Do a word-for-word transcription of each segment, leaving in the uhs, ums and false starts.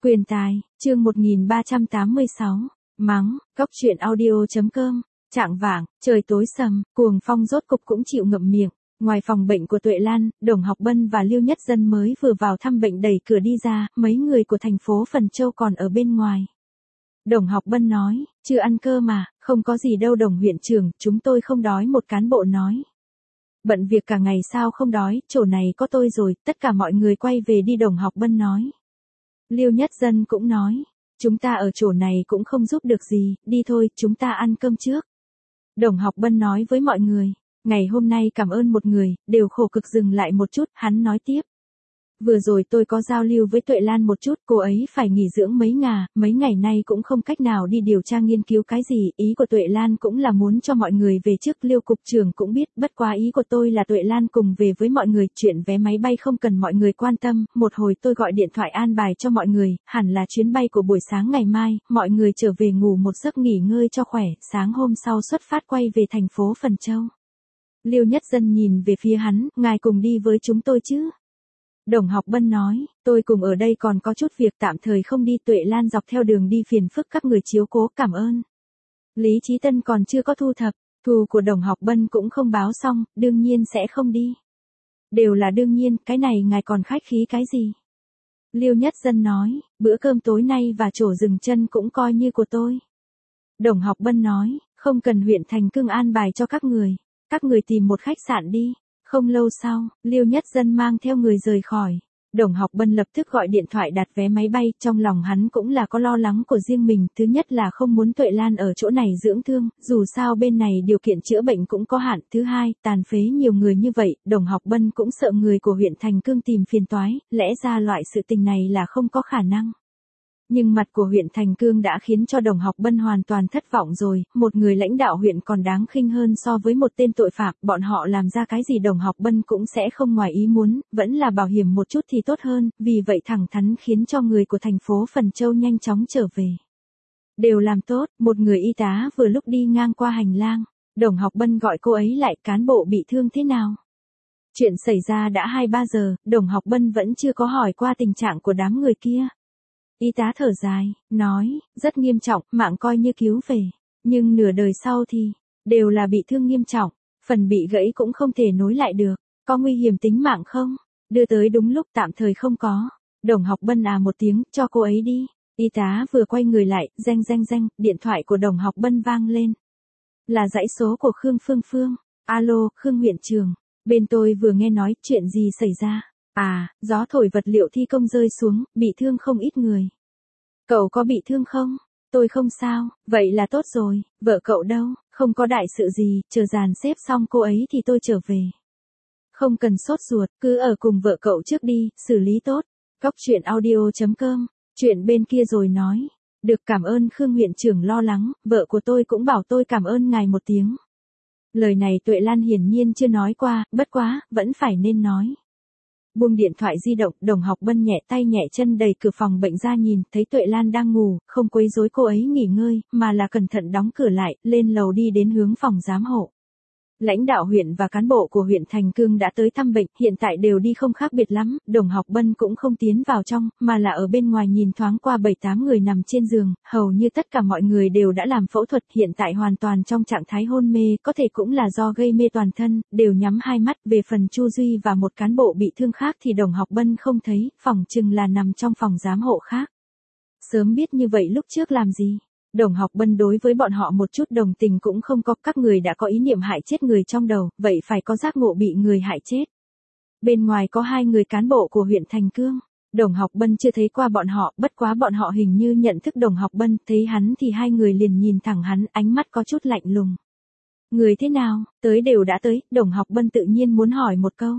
Quyền tài, chương một nghìn ba trăm tám mươi sáu, mắng, góc truyện audio.com, trạng vạng, trời tối sầm, cuồng phong rốt cục cũng chịu ngậm miệng. Ngoài phòng bệnh của Tuệ Lan, Đồng Học Bân và Lưu Nhất Dân mới vừa vào thăm bệnh đẩy cửa đi ra, mấy người của thành phố Phần Châu còn ở bên ngoài. Đồng Học Bân nói, chưa ăn cơm mà, không có gì đâu Đồng huyện trưởng, chúng tôi không đói, một cán bộ nói. Bận việc cả ngày sao không đói, chỗ này có tôi rồi, tất cả mọi người quay về đi Đồng Học Bân nói. Lưu Nhất Dân cũng nói, chúng ta ở chỗ này cũng không giúp được gì, đi thôi, chúng ta ăn cơm trước. Đồng Học Bân nói với mọi người, ngày hôm nay cảm ơn một người, đều khổ cực dừng lại một chút, hắn nói tiếp. Vừa rồi tôi có giao lưu với Tuệ Lan một chút, cô ấy phải nghỉ dưỡng mấy ngà, mấy ngày nay cũng không cách nào đi điều tra nghiên cứu cái gì, ý của Tuệ Lan cũng là muốn cho mọi người về trước, Lưu cục trưởng cũng biết, bất quá ý của tôi là Tuệ Lan cùng về với mọi người, chuyện vé máy bay không cần mọi người quan tâm, một hồi tôi gọi điện thoại an bài cho mọi người, hẳn là chuyến bay của buổi sáng ngày mai, mọi người trở về ngủ một giấc nghỉ ngơi cho khỏe, sáng hôm sau xuất phát quay về thành phố Phần Châu. Lưu Nhất Dân nhìn về phía hắn, ngài cùng đi với chúng tôi chứ? Đồng Học Bân nói, tôi cùng ở đây còn có chút việc tạm thời không đi, Tuệ Lan dọc theo đường đi phiền phức các người chiếu cố, cảm ơn. Lý Chí Tân còn chưa có thu thập, thù của Đồng Học Bân cũng không báo xong, đương nhiên sẽ không đi. Đều là đương nhiên, cái này ngài còn khách khí cái gì? Lưu Nhất Dân nói, bữa cơm tối nay và chỗ dừng chân cũng coi như của tôi. Đồng Học Bân nói, không cần huyện Thành Cương an bài cho các người, các người tìm một khách sạn đi. Không lâu sau, Lưu Nhất Dân mang theo người rời khỏi. Đồng Học Bân lập tức gọi điện thoại đặt vé máy bay, trong lòng hắn cũng là có lo lắng của riêng mình, thứ nhất là không muốn Tuệ Lan ở chỗ này dưỡng thương, dù sao bên này điều kiện chữa bệnh cũng có hạn, thứ hai, tàn phế nhiều người như vậy, Đồng Học Bân cũng sợ người của huyện Thành Cương tìm phiền toái, lẽ ra loại sự tình này là không có khả năng. Nhưng mặt của huyện Thành Cương đã khiến cho Đồng Học Bân hoàn toàn thất vọng rồi, một người lãnh đạo huyện còn đáng khinh hơn so với một tên tội phạm, bọn họ làm ra cái gì Đồng Học Bân cũng sẽ không ngoài ý muốn, vẫn là bảo hiểm một chút thì tốt hơn, vì vậy thẳng thắn khiến cho người của thành phố Phần Châu nhanh chóng trở về. Đều làm tốt, một người y tá vừa lúc đi ngang qua hành lang, Đồng Học Bân gọi cô ấy lại, cán bộ bị thương thế nào? Chuyện xảy ra đã hai ba giờ, Đồng Học Bân vẫn chưa có hỏi qua tình trạng của đám người kia. Y tá thở dài, nói, rất nghiêm trọng, mạng coi như cứu về, nhưng nửa đời sau thì, đều là bị thương nghiêm trọng, phần bị gãy cũng không thể nối lại được, có nguy hiểm tính mạng không? Đưa tới đúng lúc, tạm thời không có. Đồng Học Bân à một tiếng, cho cô ấy đi. Y tá vừa quay người lại, reng reng reng, điện thoại của Đồng Học Bân vang lên. Là dãy số của Khương Phương Phương. Alo, Khương huyện trưởng, bên tôi vừa nghe nói, chuyện gì xảy ra? À, gió thổi vật liệu thi công rơi xuống, bị thương không ít người. Cậu có bị thương không? Tôi không sao, vậy là tốt rồi, vợ cậu đâu, không có đại sự gì, chờ dàn xếp xong cô ấy thì tôi trở về. Không cần sốt ruột, cứ ở cùng vợ cậu trước đi, xử lý tốt. Góc truyện audio.com, chuyện bên kia rồi nói. Được, cảm ơn Khương huyện trưởng lo lắng, vợ của tôi cũng bảo tôi cảm ơn ngài một tiếng. Lời này Tuệ Lan hiển nhiên chưa nói qua, bất quá, vẫn phải nên nói. Buông điện thoại di động, Đồng Học Bân nhẹ tay nhẹ chân đẩy cửa phòng bệnh ra nhìn, thấy Tuệ Lan đang ngủ, không quấy rối cô ấy nghỉ ngơi, mà là cẩn thận đóng cửa lại, lên lầu đi đến hướng phòng giám hộ. Lãnh đạo huyện và cán bộ của huyện Thành Cương đã tới thăm bệnh, hiện tại đều đi không khác biệt lắm, Đồng Học Bân cũng không tiến vào trong, mà là ở bên ngoài nhìn thoáng qua bảy tám người nằm trên giường, hầu như tất cả mọi người đều đã làm phẫu thuật, hiện tại hoàn toàn trong trạng thái hôn mê, có thể cũng là do gây mê toàn thân, đều nhắm hai mắt, về phần Chu Duy và một cán bộ bị thương khác thì Đồng Học Bân không thấy, phỏng chừng là nằm trong phòng giám hộ khác. Sớm biết như vậy lúc trước làm gì? Đồng Học Bân đối với bọn họ một chút đồng tình cũng không có, các người đã có ý niệm hại chết người trong đầu, vậy phải có giác ngộ bị người hại chết. Bên ngoài có hai người cán bộ của huyện Thành Cương, Đồng Học Bân chưa thấy qua bọn họ, bất quá bọn họ hình như nhận thức Đồng Học Bân, thấy hắn thì hai người liền nhìn thẳng hắn, ánh mắt có chút lạnh lùng. Người thế nào, tới đều đã tới, Đồng Học Bân tự nhiên muốn hỏi một câu.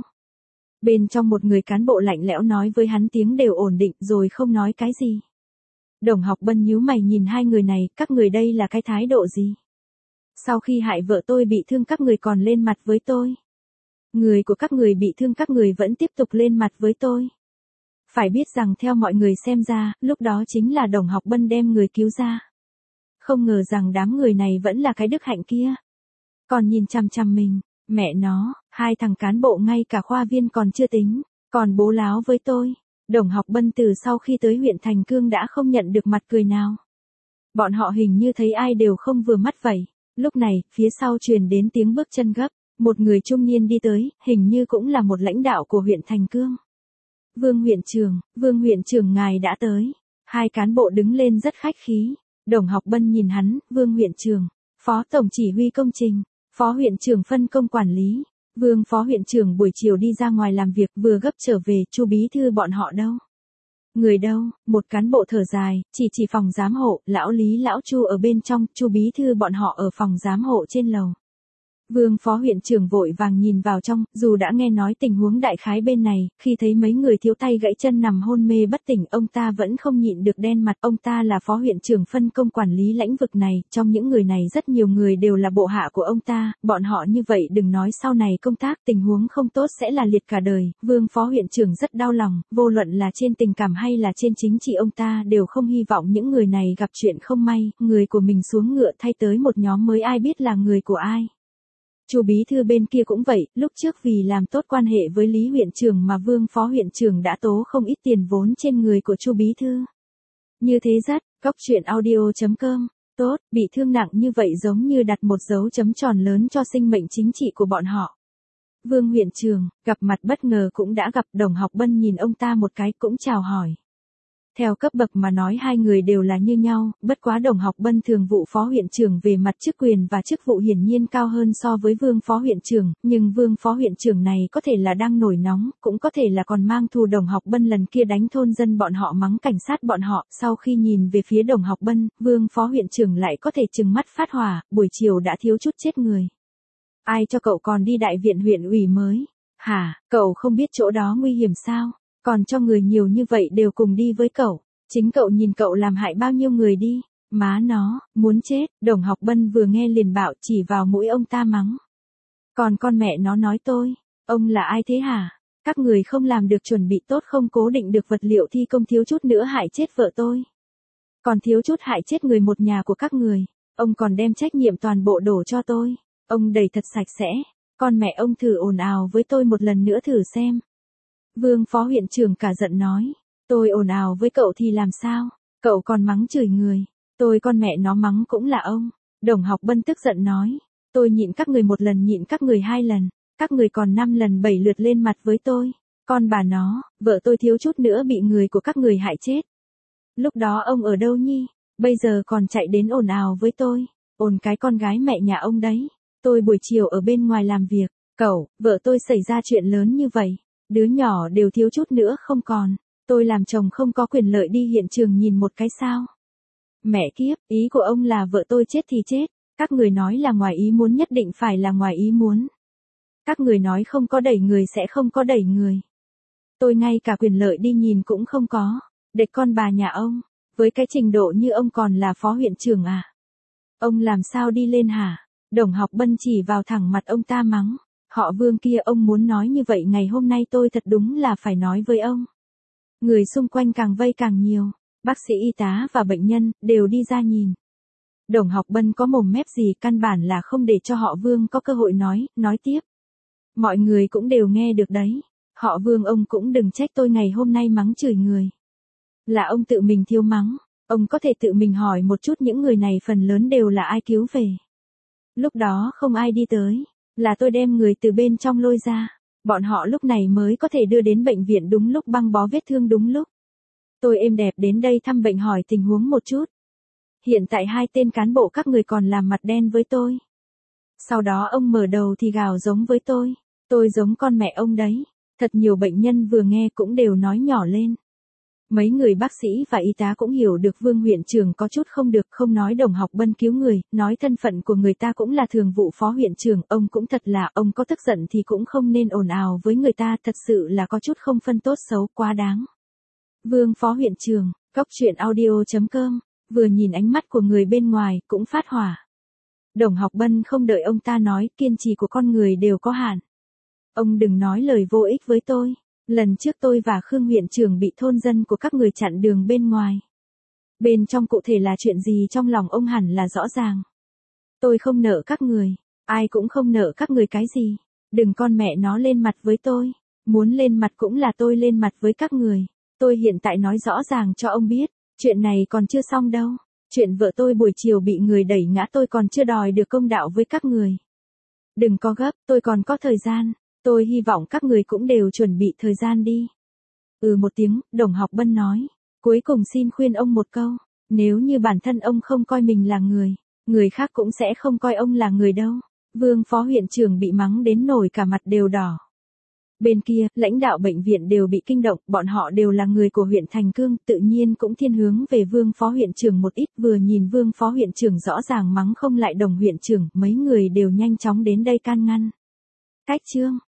Bên trong một người cán bộ lạnh lẽo nói với hắn tiếng đều ổn định rồi không nói cái gì. Đồng Học Bân nhíu mày nhìn hai người này, các người đây là cái thái độ gì? Sau khi hại vợ tôi bị thương các người còn lên mặt với tôi. Người của các người bị thương các người vẫn tiếp tục lên mặt với tôi. Phải biết rằng theo mọi người xem ra, lúc đó chính là Đồng Học Bân đem người cứu ra. Không ngờ rằng đám người này vẫn là cái đức hạnh kia. Còn nhìn chằm chằm mình, mẹ nó, hai thằng cán bộ ngay cả khoa viên còn chưa tính, còn bố láo với tôi. Đồng Học Bân từ sau khi tới huyện Thành Cương đã không nhận được mặt cười nào. Bọn họ hình như thấy ai đều không vừa mắt vậy. Lúc này, phía sau truyền đến tiếng bước chân gấp, một người trung niên đi tới, hình như cũng là một lãnh đạo của huyện Thành Cương. Vương huyện trưởng, Vương huyện trưởng ngài đã tới. Hai cán bộ đứng lên rất khách khí. Đồng Học Bân nhìn hắn, Vương huyện trưởng, Phó tổng chỉ huy công trình, Phó huyện trưởng phân công quản lý. Vương Phó huyện trưởng buổi chiều đi ra ngoài làm việc vừa gấp trở về, Chu bí thư bọn họ đâu? Người đâu? Một cán bộ thở dài, chỉ chỉ phòng giám hộ, lão Lý lão Chu ở bên trong, Chu bí thư bọn họ ở phòng giám hộ trên lầu. Vương Phó huyện trưởng vội vàng nhìn vào trong, dù đã nghe nói tình huống đại khái bên này, khi thấy mấy người thiếu tay gãy chân nằm hôn mê bất tỉnh, ông ta vẫn không nhịn được đen mặt. Ông ta là Phó huyện trưởng phân công quản lý lãnh vực này, trong những người này rất nhiều người đều là bộ hạ của ông ta, bọn họ như vậy đừng nói sau này công tác tình huống không tốt sẽ là liệt cả đời. Vương Phó huyện trưởng rất đau lòng, vô luận là trên tình cảm hay là trên chính trị ông ta đều không hy vọng những người này gặp chuyện không may, người của mình xuống ngựa thay tới một nhóm mới ai biết là người của ai. Chu bí thư bên kia cũng vậy, lúc trước vì làm tốt quan hệ với Lý huyện trưởng mà Vương Phó huyện trưởng đã tố không ít tiền vốn trên người của Chu bí thư. Như thế rất, Cóc Truyện Audio chấm com, tốt, bị thương nặng như vậy giống như đặt một dấu chấm tròn lớn cho sinh mệnh chính trị của bọn họ. Vương huyện trưởng, gặp mặt bất ngờ cũng đã gặp. Đồng Học Bân nhìn ông ta một cái cũng chào hỏi. Theo cấp bậc mà nói hai người đều là như nhau, bất quá Đồng Học Bân thường vụ phó huyện trưởng về mặt chức quyền và chức vụ hiển nhiên cao hơn so với Vương Phó huyện trưởng, nhưng Vương Phó huyện trưởng này có thể là đang nổi nóng, cũng có thể là còn mang thù. Đồng Học Bân lần kia đánh thôn dân bọn họ mắng cảnh sát bọn họ, sau khi nhìn về phía Đồng Học Bân, Vương Phó huyện trưởng lại có thể trừng mắt phát hỏa, buổi chiều đã thiếu chút chết người. Ai cho cậu còn đi đại viện huyện ủy mới? Hả, cậu không biết chỗ đó nguy hiểm sao? Còn cho người nhiều như vậy đều cùng đi với cậu. Chính cậu nhìn cậu làm hại bao nhiêu người đi. Má nó, muốn chết. Đồng Học Bân vừa nghe liền bạo chỉ vào mũi ông ta mắng. Còn con mẹ nó nói tôi. Ông là ai thế hả? Các người không làm được chuẩn bị tốt, không cố định được vật liệu thi công, thiếu chút nữa hại chết vợ tôi. Còn thiếu chút hại chết người một nhà của các người. Ông còn đem trách nhiệm toàn bộ đổ cho tôi. Ông đầy thật sạch sẽ. Con mẹ ông thử ồn ào với tôi một lần nữa thử xem. Vương Phó huyện trưởng cả giận nói, tôi ồn ào với cậu thì làm sao, cậu còn mắng chửi người, tôi con mẹ nó mắng cũng là ông. Đồng Học Bân tức giận nói, tôi nhịn các người một lần, nhịn các người hai lần, các người còn năm lần bảy lượt lên mặt với tôi, con bà nó, vợ tôi thiếu chút nữa bị người của các người hại chết. Lúc đó ông ở đâu nhi, bây giờ còn chạy đến ồn ào với tôi, ồn cái con gái mẹ nhà ông đấy, tôi buổi chiều ở bên ngoài làm việc, cậu, vợ tôi xảy ra chuyện lớn như vậy. Đứa nhỏ đều thiếu chút nữa không còn, tôi làm chồng không có quyền lợi đi hiện trường nhìn một cái sao? Mẹ kiếp, ý của ông là vợ tôi chết thì chết, các người nói là ngoài ý muốn nhất định phải là ngoài ý muốn. Các người nói không có đẩy người sẽ không có đẩy người. Tôi ngay cả quyền lợi đi nhìn cũng không có, đệt con bà nhà ông, với cái trình độ như ông còn là phó huyện trưởng à? Ông làm sao đi lên hả? Đồng Học Bân chỉ vào thẳng mặt ông ta mắng. Họ Vương kia, ông muốn nói như vậy ngày hôm nay tôi thật đúng là phải nói với ông. Người xung quanh càng vây càng nhiều, bác sĩ y tá và bệnh nhân đều đi ra nhìn. Đồng Học Bân có mồm mép gì căn bản là không để cho họ Vương có cơ hội nói, nói tiếp. Mọi người cũng đều nghe được đấy. Họ Vương ông cũng đừng trách tôi ngày hôm nay mắng chửi người. Là ông tự mình thiếu mắng, ông có thể tự mình hỏi một chút những người này phần lớn đều là ai cứu về. Lúc đó không ai đi tới. Là tôi đem người từ bên trong lôi ra, bọn họ lúc này mới có thể đưa đến bệnh viện đúng lúc, băng bó vết thương đúng lúc. Tôi êm đẹp đến đây thăm bệnh hỏi tình huống một chút. Hiện tại hai tên cán bộ các người còn làm mặt đen với tôi. Sau đó ông mở đầu thì gào giống với tôi, tôi giống con mẹ ông đấy. Thật nhiều bệnh nhân vừa nghe cũng đều nói nhỏ lên. Mấy người bác sĩ và y tá cũng hiểu được Vương huyện trưởng có chút không được, không nói Đồng Học Bân cứu người, nói thân phận của người ta cũng là thường vụ phó huyện trưởng, ông cũng thật là, ông có tức giận thì cũng không nên ồn ào với người ta, thật sự là có chút không phân tốt xấu, quá đáng. Vương Phó huyện trưởng, Cóc Truyện Audio chấm com, vừa nhìn ánh mắt của người bên ngoài, cũng phát hỏa. Đồng Học Bân không đợi ông ta nói, kiên trì của con người đều có hạn. Ông đừng nói lời vô ích với tôi. Lần trước tôi và Khương huyện trưởng bị thôn dân của các người chặn đường bên ngoài. Bên trong cụ thể là chuyện gì trong lòng ông hẳn là rõ ràng. Tôi không nợ các người, ai cũng không nợ các người cái gì. Đừng con mẹ nó lên mặt với tôi, muốn lên mặt cũng là tôi lên mặt với các người. Tôi hiện tại nói rõ ràng cho ông biết, chuyện này còn chưa xong đâu. Chuyện vợ tôi buổi chiều bị người đẩy ngã tôi còn chưa đòi được công đạo với các người. Đừng có gấp, tôi còn có thời gian. Tôi hy vọng các người cũng đều chuẩn bị thời gian đi. Ừ một tiếng, Đồng Học Bân nói. Cuối cùng xin khuyên ông một câu. Nếu như bản thân ông không coi mình là người, người khác cũng sẽ không coi ông là người đâu. Vương phó huyện trưởng bị mắng đến nổi cả mặt đều đỏ. Bên kia, lãnh đạo bệnh viện đều bị kinh động, bọn họ đều là người của huyện Thành Cương, tự nhiên cũng thiên hướng về Vương phó huyện trưởng một ít, vừa nhìn Vương phó huyện trưởng rõ ràng mắng không lại Đồng huyện trưởng, mấy người đều nhanh chóng đến đây can ngăn. Cách chương